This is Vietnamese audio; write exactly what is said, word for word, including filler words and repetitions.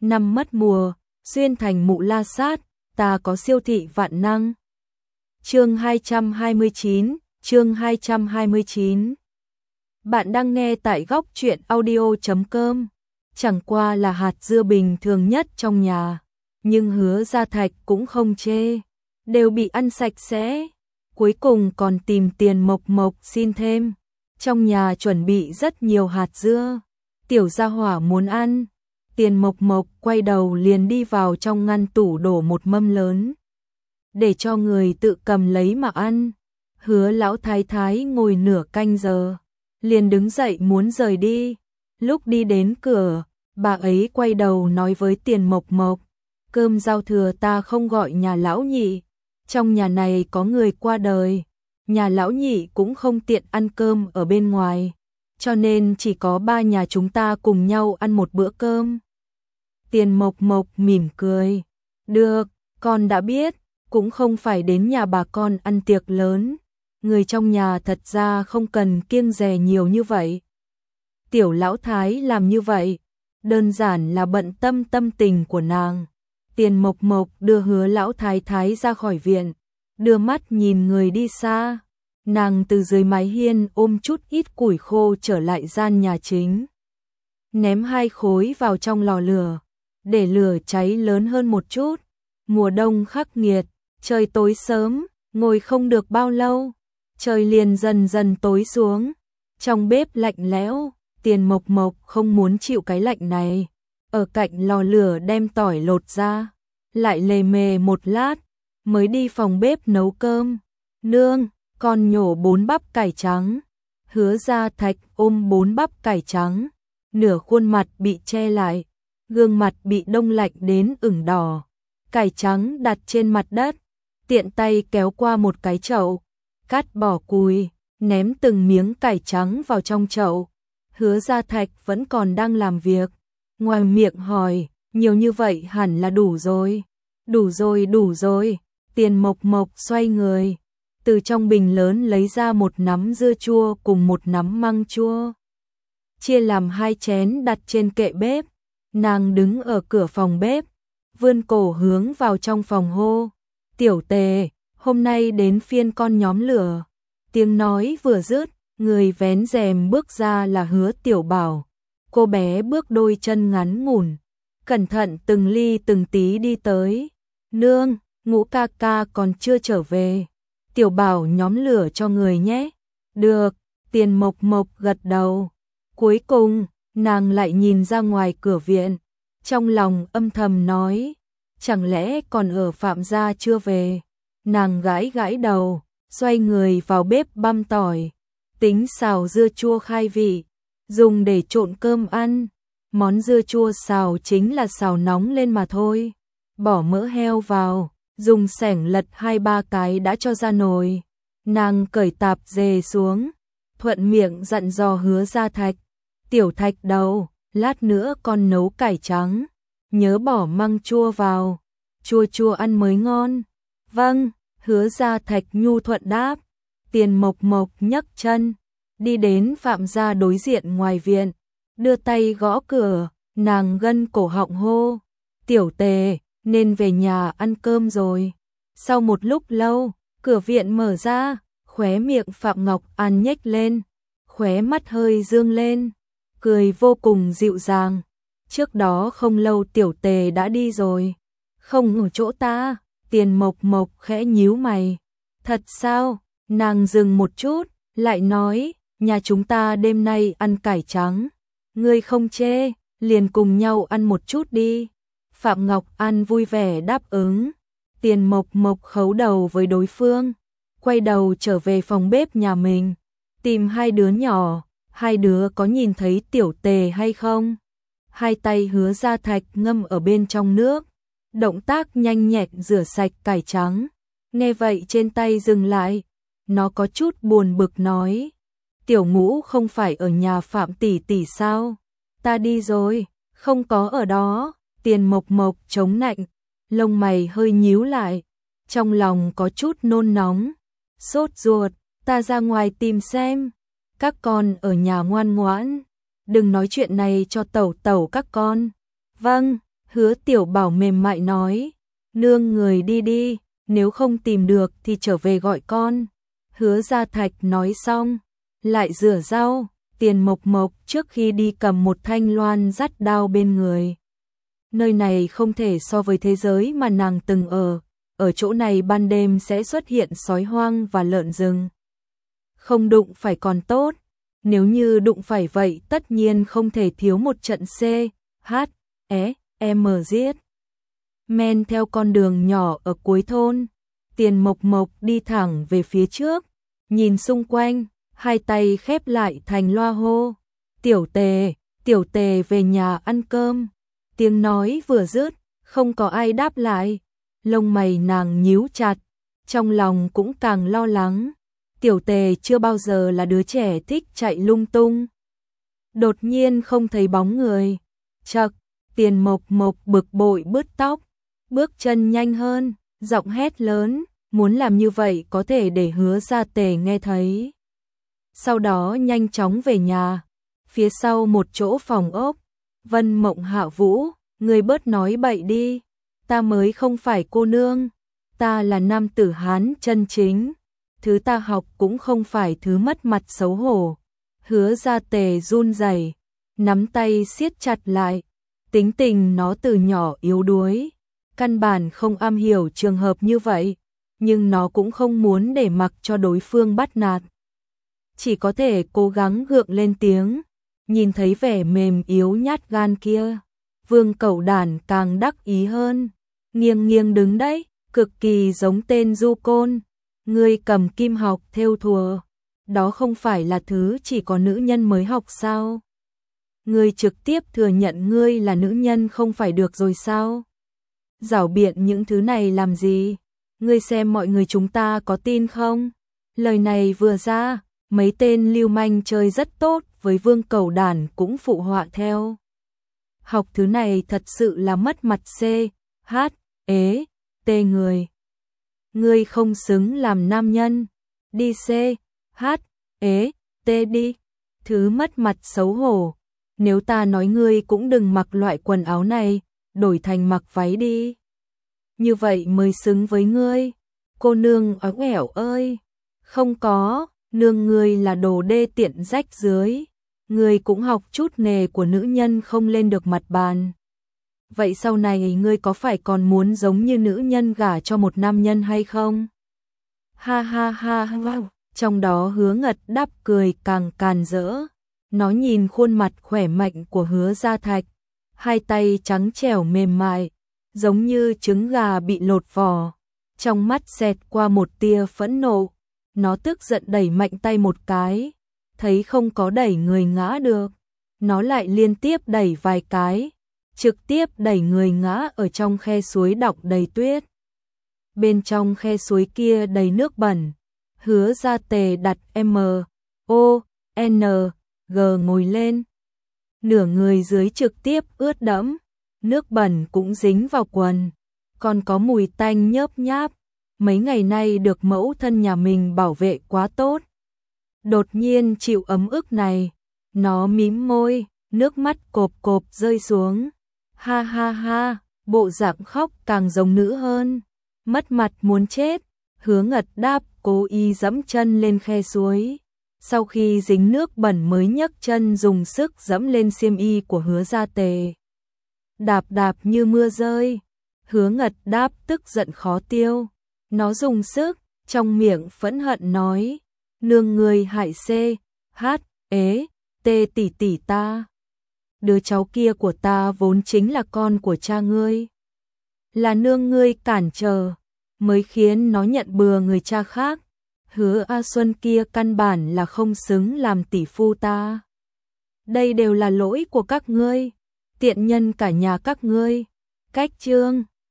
năm mất mùa, xuyên thành mụ la sát, ta có siêu thị vạn năng. Chương hai trăm hai mươi chín, chương hai trăm hai mươi chín. Bạn đang nghe tại góc truyện audio chấm com. Chẳng qua là hạt dưa bình thường nhất trong nhà, nhưng Hứa Gia Thạch cũng không chê, đều bị ăn sạch sẽ. Cuối cùng còn tìm Tiền Mộc Mộc xin thêm. Trong nhà chuẩn bị rất nhiều hạt dưa, tiểu gia hỏa muốn ăn. Tiền Mộc Mộc quay đầu liền đi vào trong ngăn tủ đổ một mâm lớn, để cho người tự cầm lấy mà ăn. Hứa lão thái thái ngồi nửa canh giờ, liền đứng dậy muốn rời đi. Lúc đi đến cửa, bà ấy quay đầu nói với Tiền Mộc Mộc, cơm giao thừa ta không gọi nhà lão nhị, trong nhà này có người qua đời, nhà lão nhị cũng không tiện ăn cơm ở bên ngoài, cho nên chỉ có ba nhà chúng ta cùng nhau ăn một bữa cơm. Tiền Mộc Mộc mỉm cười, được, con đã biết, cũng không phải đến nhà bà con ăn tiệc lớn, người trong nhà thật ra không cần kiêng dè nhiều như vậy. Tiểu lão thái làm như vậy, đơn giản là bận tâm tâm tình của nàng. Tiền Mộc Mộc đưa Hứa lão thái thái ra khỏi viện, đưa mắt nhìn người đi xa. Nàng từ dưới mái hiên ôm chút ít củi khô trở lại gian nhà chính, ném hai khối vào trong lò lửa, để lửa cháy lớn hơn một chút. Mùa đông khắc nghiệt, trời tối sớm, ngồi không được bao lâu, trời liền dần dần tối xuống. Trong bếp lạnh lẽo, Tiền Mộc Mộc không muốn chịu cái lạnh này. Ở cạnh lò lửa đem tỏi lột ra, lại lề mề một lát, mới đi phòng bếp nấu cơm. Nương, con nhổ bốn bắp cải trắng. Hứa Gia Thạch ôm bốn bắp cải trắng, nửa khuôn mặt bị che lại, gương mặt bị đông lạnh đến ửng đỏ. Cải trắng đặt trên mặt đất, tiện tay kéo qua một cái chậu, cắt bỏ cùi, ném từng miếng cải trắng vào trong chậu. Hứa Gia Thạch vẫn còn đang làm việc, ngoài miệng hỏi, nhiều như vậy hẳn là đủ rồi. Đủ rồi, đủ rồi. Tiền Mộc Mộc xoay người, từ trong bình lớn lấy ra một nắm dưa chua cùng một nắm măng chua, chia làm hai chén đặt trên kệ bếp. Nàng đứng ở cửa phòng bếp, vươn cổ hướng vào trong phòng hô, tiểu Tề, hôm nay đến phiên con nhóm lửa. Tiếng nói vừa dứt, người vén rèm bước ra là Hứa Tiểu Bảo. Cô bé bước đôi chân ngắn ngủn, cẩn thận từng ly từng tí đi tới. Nương, Ngũ ca ca còn chưa trở về, Tiểu Bảo nhóm lửa cho người nhé. Được, Tiền Mộc Mộc gật đầu. Cuối cùng, nàng lại nhìn ra ngoài cửa viện, trong lòng âm thầm nói, chẳng lẽ còn ở Phạm gia chưa về. Nàng gãi gãi đầu, xoay người vào bếp băm tỏi, tính xào dưa chua khai vị, dùng để trộn cơm ăn. Món dưa chua xào chính là xào nóng lên mà thôi. Bỏ mỡ heo vào, dùng xẻng lật hai ba cái đã cho ra nồi. Nàng cởi tạp dề xuống, thuận miệng dặn dò Hứa Gia Thạch, tiểu Thạch đầu, lát nữa con nấu cải trắng, nhớ bỏ măng chua vào, chua chua ăn mới ngon. Vâng, Hứa Gia Thạch nhu thuận đáp. Tiền Mộc Mộc nhấc chân, đi đến Phạm gia đối diện ngoài viện, đưa tay gõ cửa. Nàng gân cổ họng hô, tiểu Tề, nên về nhà ăn cơm rồi. Sau một lúc lâu, cửa viện mở ra, khóe miệng Phạm Ngọc An nhếch lên, khóe mắt hơi dương lên, cười vô cùng dịu dàng. Trước đó không lâu tiểu Tề đã đi rồi. Không ở chỗ ta. Tiền Mộc Mộc khẽ nhíu mày. Thật sao? Nàng dừng một chút, lại nói, nhà chúng ta đêm nay ăn cải trắng. Ngươi không chê, liền cùng nhau ăn một chút đi. Phạm Ngọc An vui vẻ đáp ứng. Tiền Mộc Mộc khấu đầu với đối phương, quay đầu trở về phòng bếp nhà mình, tìm hai đứa nhỏ. Hai đứa có nhìn thấy tiểu Tề hay không? Hai tay Hứa Gia Thạch ngâm ở bên trong nước, động tác nhanh nhẹn rửa sạch cải trắng. Nghe vậy trên tay dừng lại, nó có chút buồn bực nói, tiểu Ngũ không phải ở nhà Phạm tỷ tỷ sao? Ta đi rồi, không có ở đó. Tiền Mộc Mộc chống nạnh, lông mày hơi nhíu lại, trong lòng có chút nôn nóng, sốt ruột. Ta ra ngoài tìm xem, các con ở nhà ngoan ngoãn, đừng nói chuyện này cho tẩu tẩu các con. Vâng. Hứa Tiểu Bảo mềm mại nói, nương người đi đi, nếu không tìm được thì trở về gọi con. Hứa Gia Thạch nói xong, lại rửa rau. Tiền Mộc Mộc trước khi đi cầm một thanh loan dắt đao bên người. Nơi này không thể so với thế giới mà nàng từng ở, ở chỗ này ban đêm sẽ xuất hiện sói hoang và lợn rừng. Không đụng phải còn tốt, nếu như đụng phải vậy tất nhiên không thể thiếu một trận C, H, E, M giết. Men theo con đường nhỏ ở cuối thôn, Tiền Mộc Mộc đi thẳng về phía trước, nhìn xung quanh, hai tay khép lại thành loa hô. Tiểu Tề, Tiểu Tề về nhà ăn cơm. Tiếng nói vừa dứt, không có ai đáp lại. Lông mày nàng nhíu chặt, trong lòng cũng càng lo lắng. Tiểu Tề chưa bao giờ là đứa trẻ thích chạy lung tung. Đột nhiên không thấy bóng người. Chậc, Tiền Mộc Mộc bực bội bứt tóc, bước chân nhanh hơn, giọng hét lớn, muốn làm như vậy có thể để Hứa Gia Tề nghe thấy. Sau đó nhanh chóng về nhà. Phía sau một chỗ phòng ốc, Vân Mộng Hạ Vũ, người bớt nói bậy đi, ta mới không phải cô nương, ta là nam tử Hán chân chính, thứ ta học cũng không phải thứ mất mặt xấu hổ. Hứa Gia Tề run rẩy, nắm tay siết chặt lại, tính tình nó từ nhỏ yếu đuối, căn bản không am hiểu trường hợp như vậy, nhưng nó cũng không muốn để mặc cho đối phương bắt nạt. Chỉ có thể cố gắng gượng lên tiếng, nhìn thấy vẻ mềm yếu nhát gan kia. Vương Cẩu Đản càng đắc ý hơn, nghiêng nghiêng đứng đấy, cực kỳ giống tên du côn. Ngươi cầm kim học thêu thùa, đó không phải là thứ chỉ có nữ nhân mới học sao? Ngươi trực tiếp thừa nhận ngươi là nữ nhân không phải được rồi sao? Giảo biện những thứ này làm gì? Ngươi xem mọi người chúng ta có tin không? Lời này vừa ra, mấy tên lưu manh chơi rất tốt với Vương Cẩu Đản cũng phụ họa theo. Học thứ này thật sự là mất mặt C, H, ế, T người. Ngươi không xứng làm nam nhân. Đi C, H, ế, T đi. Thứ mất mặt xấu hổ. Nếu ta nói ngươi cũng đừng mặc loại quần áo này, đổi thành mặc váy đi. Như vậy mới xứng với ngươi. Cô nương ói ẻo ơi. Không có, nương ngươi là đồ đê tiện rách dưới. Ngươi cũng học chút nghề của nữ nhân không lên được mặt bàn. Vậy sau này ngươi có phải còn muốn giống như nữ nhân gả cho một nam nhân hay không? Ha ha ha ha, trong đó Hứa Ngật đáp cười càng càn rỡ. Nó nhìn khuôn mặt khỏe mạnh của Hứa Gia Thạch, hai tay trắng trẻo mềm mại, giống như trứng gà bị lột vỏ. Trong mắt xẹt qua một tia phẫn nộ, nó tức giận đẩy mạnh tay một cái, thấy không có đẩy người ngã được, nó lại liên tiếp đẩy vài cái, trực tiếp đẩy người ngã ở trong khe suối đọng đầy tuyết. Bên trong khe suối kia đầy nước bẩn, Hứa Gia Tề đặt M, O, N, G ngồi lên. Nửa người dưới trực tiếp ướt đẫm, nước bẩn cũng dính vào quần, còn có mùi tanh nhớp nháp. Mấy ngày nay được mẫu thân nhà mình bảo vệ quá tốt. Đột nhiên chịu ấm ức này, nó mím môi, nước mắt cộp cộp rơi xuống. Ha ha ha, bộ dạng khóc càng giống nữ hơn. Mất mặt muốn chết. Hứa Ngật đáp cố ý dẫm chân lên khe suối. Sau khi dính nước bẩn mới nhấc chân dùng sức dẫm lên xiêm y của Hứa Gia Tề. Đạp đạp như mưa rơi. Hứa Ngật đáp tức giận khó tiêu. Nó dùng sức, trong miệng phẫn hận nói, nương ngươi hại C, H, ế, T tỷ tỷ ta. Đứa cháu kia của ta vốn chính là con của cha ngươi. Là nương ngươi cản trở, mới khiến nó nhận bừa người cha khác. Hứa A Xuân kia căn bản là không xứng làm tỷ phu ta. Đây đều là lỗi của các ngươi, tiện nhân cả nhà các ngươi. Cách chương